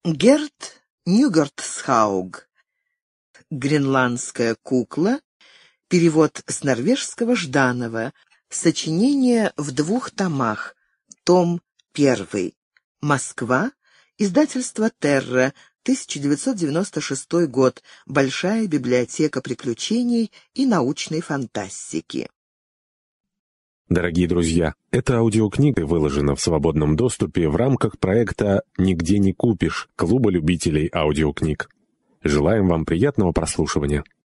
Герт Нюгертсхауг. Гренландская кукла. Перевод с норвежского Жданова. Сочинение в 2 томах. Том 1. Москва. Издательство «Терра», 1996 год. Большая библиотека приключений и научной фантастики. Дорогие друзья, эта аудиокнига выложена в свободном доступе в рамках проекта «Нигде не купишь» Клуба любителей аудиокниг. Желаем вам приятного прослушивания.